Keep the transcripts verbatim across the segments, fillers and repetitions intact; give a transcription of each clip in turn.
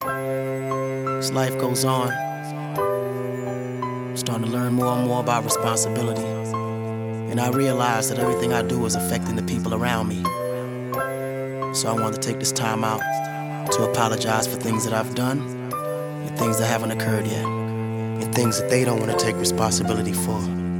As life goes on, I'm starting to learn more and more about responsibility. And I realize that everything I do is affecting the people around me. So I want to take this time out to apologize for things that I've done and things that haven't occurred yet, and things that they don't want to take responsibility for.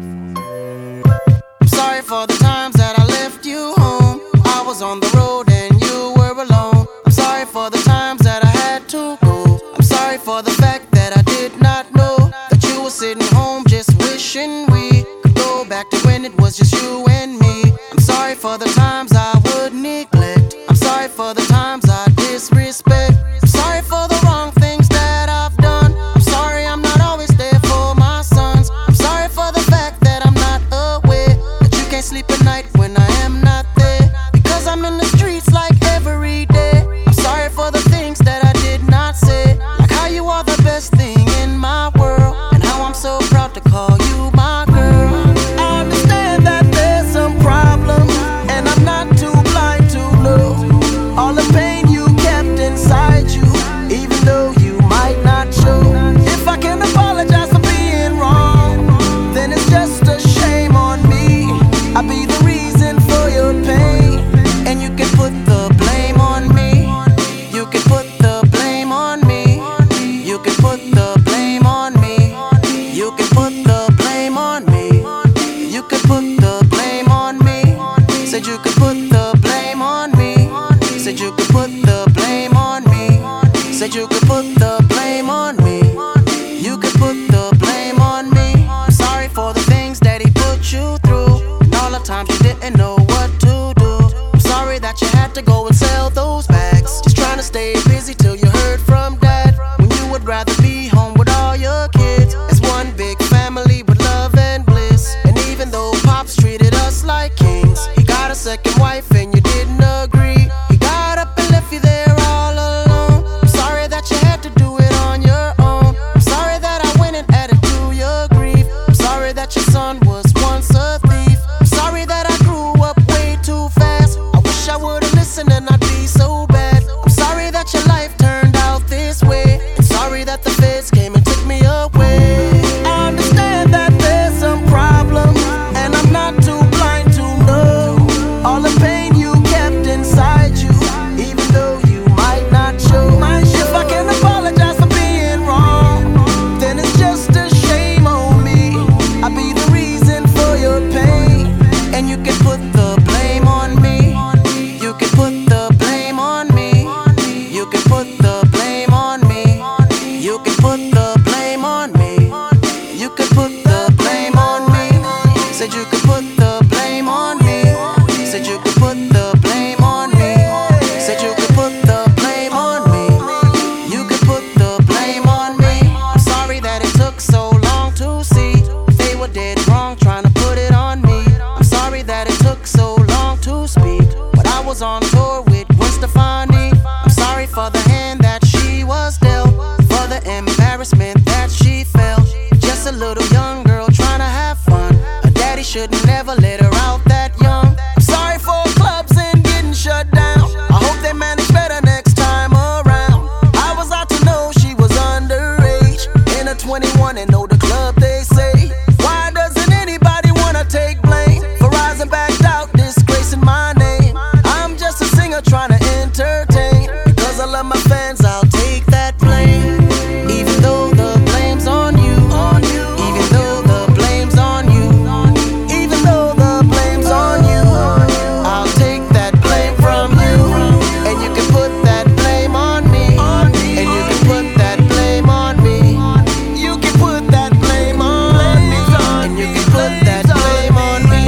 I'm sorry for the times that I left you home. I was on the road and you were alone. I'm sorry for the times that I had to go. I'm sorry for the fact that I did not know that you were sitting home just wishing we could go back to when it was just you and me. I'm sorry for the times I would neglect. I'm sorry for the times I disrespect. I'm sorry for the wrong things that I've done. I'm sorry I'm not always there for my sons. I'm sorry for the fact that I'm not aware that you can't sleep at night when I am not there, because I'm in the streets like every day. I'm sorry for the things that I did not say, like how you are the best thing in my world, and how I'm so proud to call you my girl. I understand that there's some problems, and I'm not too blind to know all the pain you kept inside you, even though you might not show. If I can apologize for being wrong, then it's just a shame on me. I'll be the reason for your pain, and you can put the blame on me. You can put the blame on me. You can put the blame on me. You can put the blame on me. You can put the blame on me. Said you could put the blame on me. Said you could put the blame on me. Said you could put the blame on me. You could put the blame on me. I'm sorry for the things that he put you through, and all the times you didn't know what to do. I'm sorry that you had to go and sell those bags, just trying to stay busy till you heard from dad, when you would rather be home with all your kids as one big family with love and bliss. And even though Pops treated us like kings, he got a second wife and you didn't agree. He got up and left you there all alone. I'm sorry that you had to do it on your own. I'm sorry that I went and added to your grief. I'm sorry that your son was once a thief. I'm sorry that I grew up way too fast. I wish I would've listened and I'd be so bad. I'm sorry that your life turned out this way, and sorry that the feds came and took me away. I understand that there's some problems, and I'm not too blind to know all the pain you kept inside you, even though you might not show. If I can apologize for being wrong, then it's just a shame on me. I'll be the reason for your pain, and you can put the blame on me. You can put the blame on me. You can put the blame on me. You can put the blame on me. You can put the blame on me. Said you could put the blame on me. Said you could put the blame on me. Said you could put the blame on me. You could put the blame on me. I'm sorry that it took so long to see they were dead wrong trying to put it on me. I'm sorry that it took so long to speak, but I was on tour with Gwen Stefani. I'm sorry for the hand that she was dealt, for the embarrassment that she felt. Just a little young girl trying to have fun. Her daddy should never let her out that young. I'm sorry for clubs and getting shut down. I hope they manage better next time around. I was out to know she was underage, in her twenty-one and know the club they say. Why doesn't anybody wanna take blame for rising back out, disgracing my name? I'm just a singer trying to entertain. Because I love my fans, I'll take that blame. Even though the blame's on you. Even though the blame's on you. Even though the blame's on you. I'll take that blame from you. And you can put that blame on me. And you can put that blame on me. You can put that blame on me. And you can put that blame on me.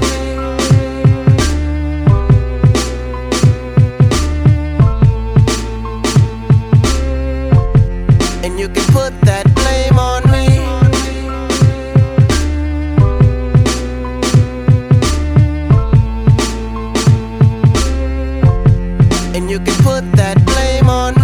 And you can put that blame on me. And you can put that blame on me.